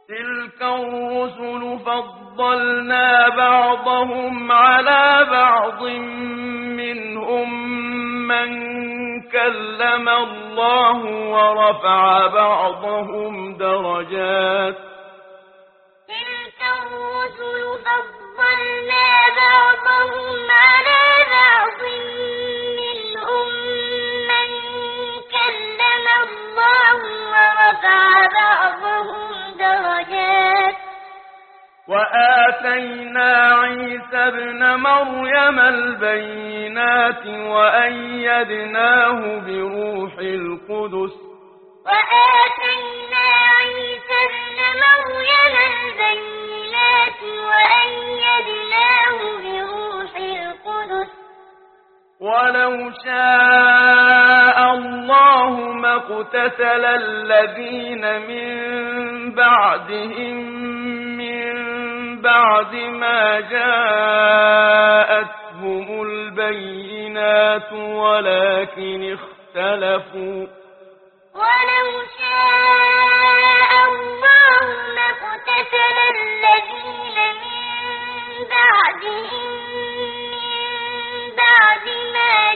تلك الرسل فضلنا بعضهم على بعض منهم من كلم الله ورفع بعضهم درجات تلك الرسل فضلنا بعضهم على بعض منهم من كلم الله ورفع بعضهم درجات وآتينا عيسى ابن مريم البينات وأيدناه بروح القدس وآتينا عيسى ابن مريم البينات وأيدناه بروح القدس ولو شاء الله ما اقتتل الذين من بعدهم من بعد ما جاءتهم البينات ولكن اختلفوا ما اقتتل الذين من بعدهم من بعد ما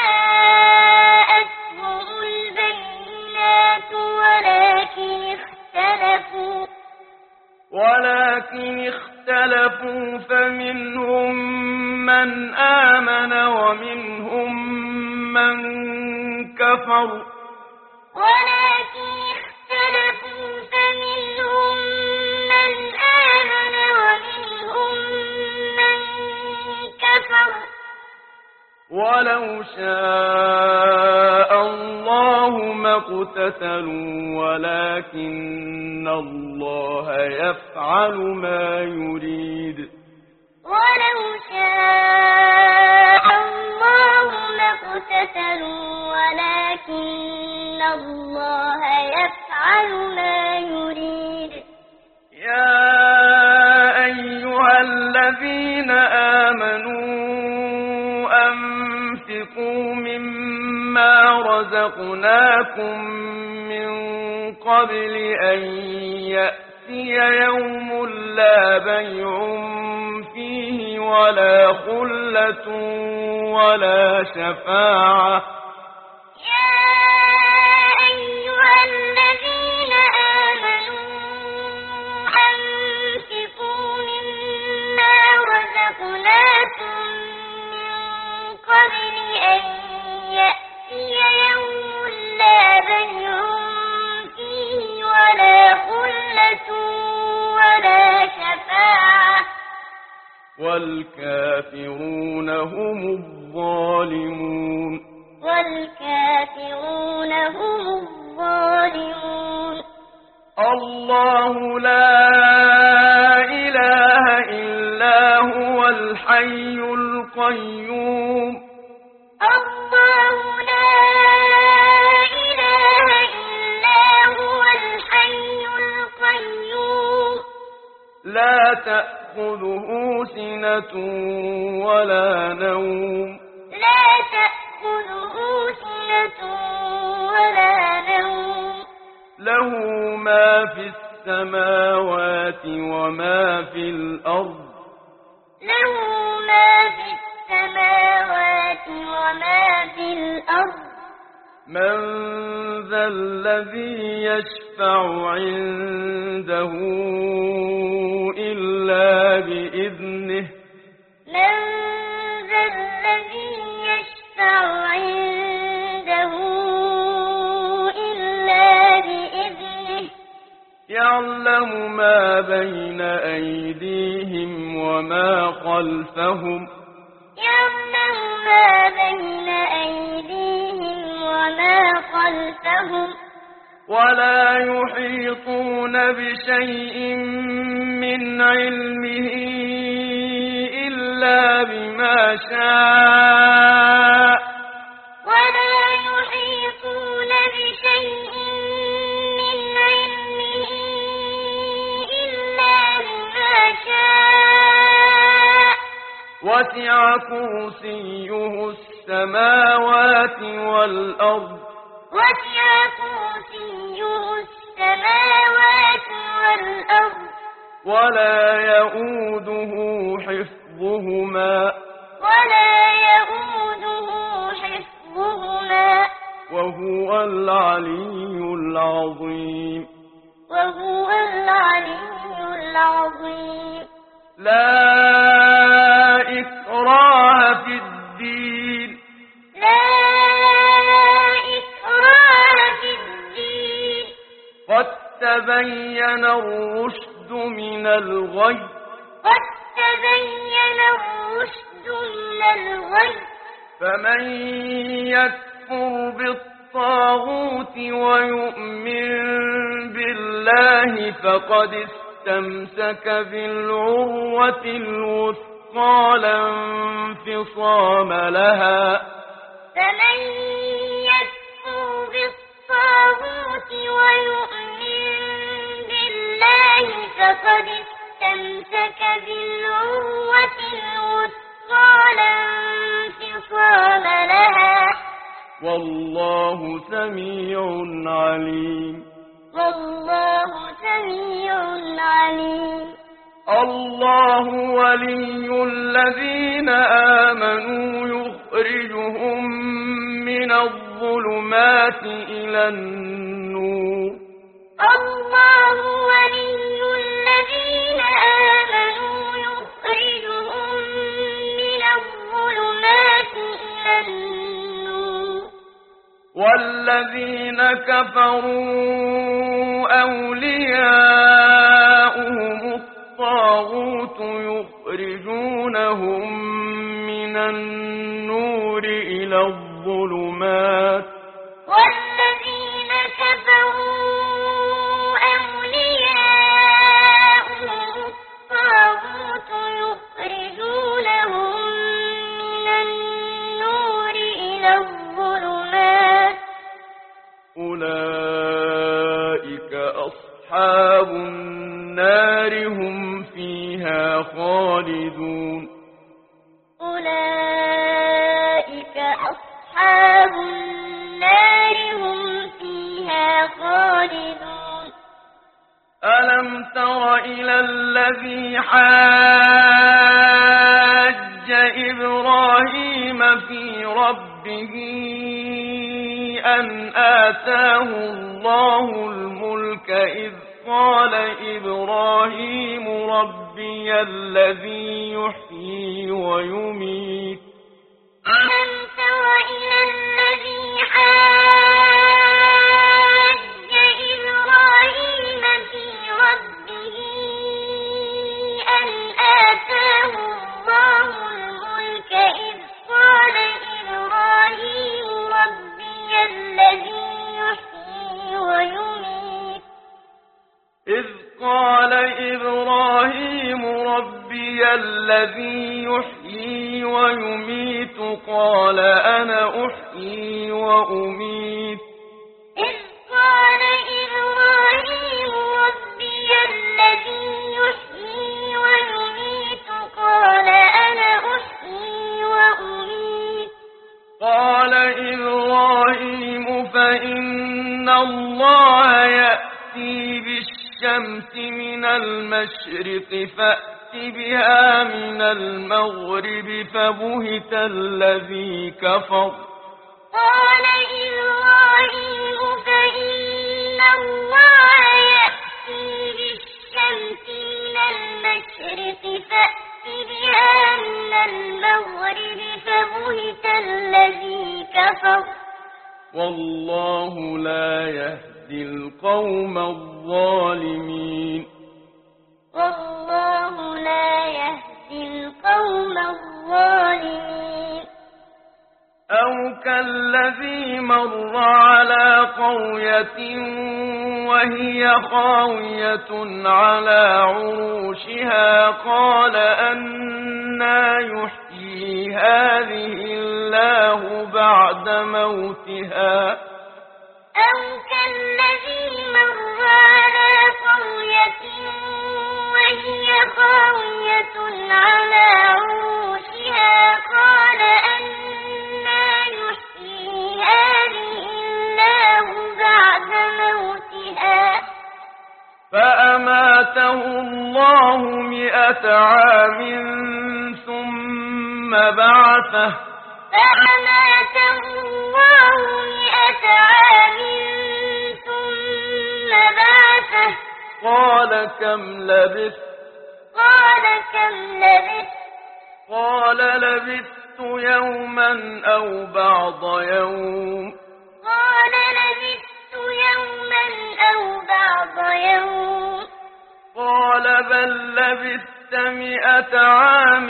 جاءتهم البينات ولكن اختلفوا فمنهم من آمن ومنهم من كفر ولو شاء الله ما اقتتلوا ولكن الله يفعل ما يريد ولو شاء الله ما اقتتلوا ولكن الله يفعل ما يريد يا أيها الذين آمنوا أنفقوا مما رزقناكم من قبل أن يأتي يوم لا بيع فيه ولا خلة ولا شفاعة يا أيها الذين آمنوا أنفقوا مما رزقناكم من قبل أن يأتي يوم لا بيع فيه ولا خلة ولا شفاعة والكافرون هم الظالمون الله لا إله إلا هو الحي القيوم الله لا إله إلا هو الحي القيوم لا تأخذه سنة ولا نوم له ما في السماوات وما في الأرض من ذا الذي يشفع عنده إلا بإذنه يعلم ما بين أيديهم وما خلفهم ولا يحيطون بشيء من علمه إلا بما شاء وسع كرسيه السماوات والأرض ولا يؤوده حفظهما وهو العلي العظيم لا إكراه في الدين قد تبين الرشد من الغي فمن يكفر بالطاغوت ويؤمن بالله فقد استمسك بالعروة الوثقى لا انفصام لها فمن يكفر بالطاغوت ويؤمن بالله فقد استمسك بالعروة الوثقى لا انفصام لها والله سميع عليم الله ولي الذين آمنوا يخرجهم من الظلمات إلى النور الله ولي الذين آمنوا يخرجهم من الظلمات إلى النور والذين كفروا أولياؤهم الطاغوت يخرجونهم من النور إلى الظلمات والذين كفروا أولياؤهم الطاغوت يخرجونهم من النور إلى الظلمات أولئك أصحاب النار هم فيها خالدون أولئك أصحاب النار هم فيها خالدون ألم تر إلى الذي حاج إبراهيم في ربه أن آتاه الله الملك إذ قال إبراهيم ربي الذي يحيي ويميت ألم تر إلى الذي حاج إبراهيم في ربه أن آتاه الله الملك إذ قال إبراهيم ربي الذي يحيي ويميت إذ قال إبراهيم ربي الذي يحيي ويميت قال أنا أحيي وأميت إذ قال إبراهيم ربي الذي يحيي ويميت قال أنا أحيي وأميت قال إبراهيم فإن الله يأتي بالشمس من المشرق فأت بها من المغرب فبهت الذي كفر قال إبراهيم فإن الله يأتي بالشمس من المشرق فأت بها من المغرب فبهت الذي كفر والله لا يهدي القوم الظالمين والله لا يهدي القوم الظالمين أو كالذي مر على قرية وهي خاوية على عروشها قال أنى يحيي هذه الله بعد موتها أو كالذي مر على قرية وهي خاوية على عروشها قال أنى يحيي هذه الله بعد موتها فأماته الله الله 100 عام ثم بعثه فأماته الله 100 عام ثم بعثه قال كم لبثت قال كم لبثت قال لبثت يوما أو بعض يوم قال لبثت يوما أو بعض يوم قال بل لبثت 100 عام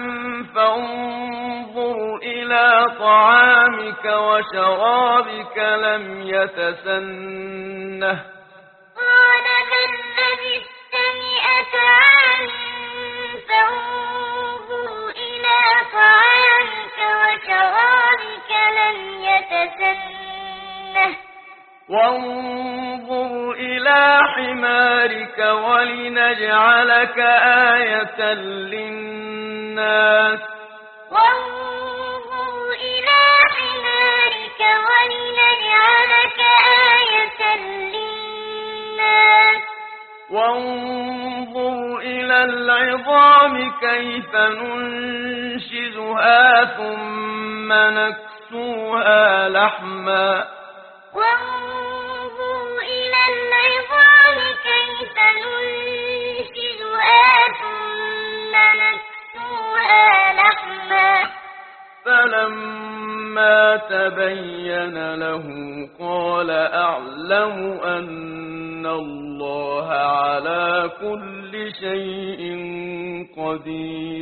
فانظر إلى طعامك وشرابك لم يتسنه قال بل لبثت 100 عام فانظر إلى طعامك وشرابك لم يتسنه وانظر إلى حمارك ولنجعلك آية للناس وانظر إلى حمارك ولنجعلك آية للناس وانظر إلى العظام كيف ننشزها ثم نكسوها لحما وانظر إلى العظام كيف ننشزها ثم نكسوها لحما فلما تبين له قال أعلم أن الله على كل شيء قدير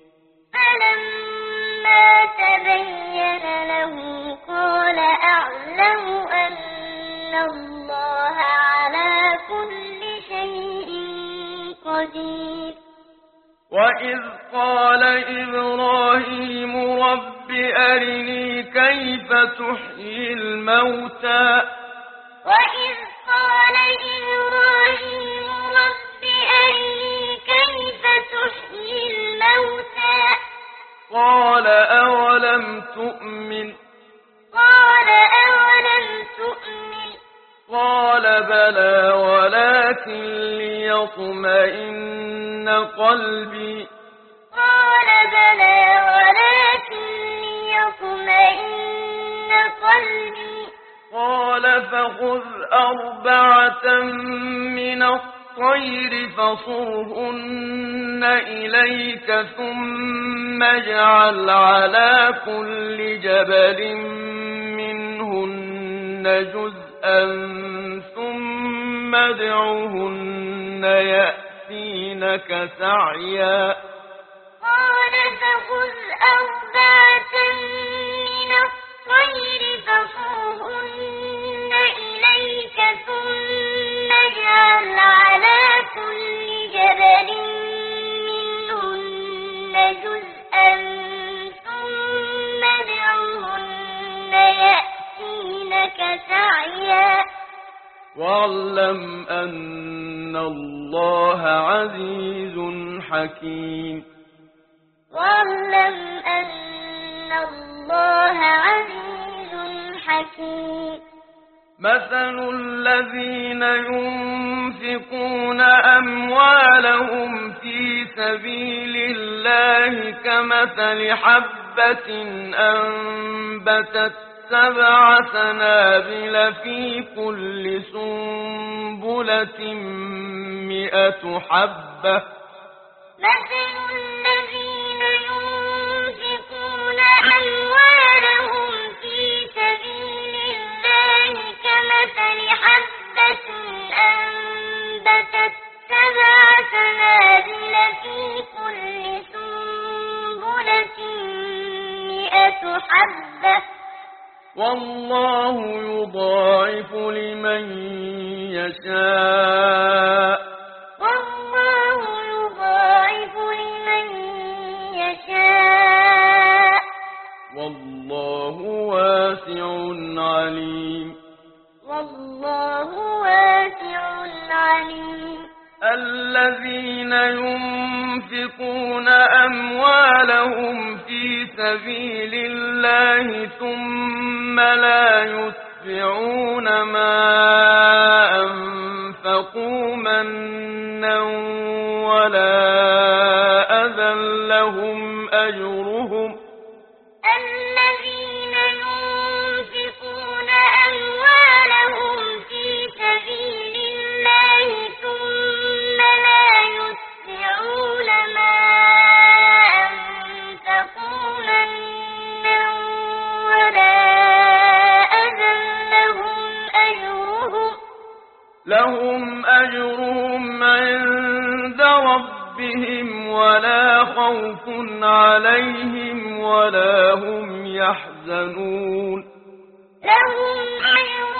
فلما تبين له قال أعلم أن الله على كل شيء قدير وإذ قال إبراهيم رب أرني كيف تحيي الموتى وإذ قال إبراهيم رب أرني كيف تحيي الموتى قال أولم تؤمن قال أولم تؤمن قال بلى ولكن ليطمئن قلبي قال بلى ولكن ليطمئن قلبي قال فخذ 4 من الطير فصرهن إليك ثم اجعل على كل جبل منهن جزءا ثم ادعهن يأتينك سعيا قال فخذ 4 من الطير فصرهن إليك ثم اجعل على كل جبل منهن جزءا ثم ادعهن يأتينك سعيا واعلم أن الله عزيز حكيم واعلم أن الله عزيز حكيم مثل الذين ينفقون أموالهم في سبيل الله كمثل حبة أنبتت 7 سنابل في كل سنبلة 100 حبة مثل الذين ينفقون أموالهم في سبيل الله كمثل حبة أنبتت 7 سنابل في كل سنبلة 100 حبة والله يضاعف لمن يشاء والله يضاعف لمن يشاء والله واسع عليم والله واسع عليم الذين ينفقون أموالهم في سبيل الله ثم لا يتبعون ما أنفقوا منا ولا أذى لهم أجرهم الذين ينفقون أموالهم في سبيل الله ثم لا يتبعون ما أنفقوا منا ولا أذى لهم أجرهم عند ربهم ولا خوف عليهم ولا هم يحزنون لهم أجرهم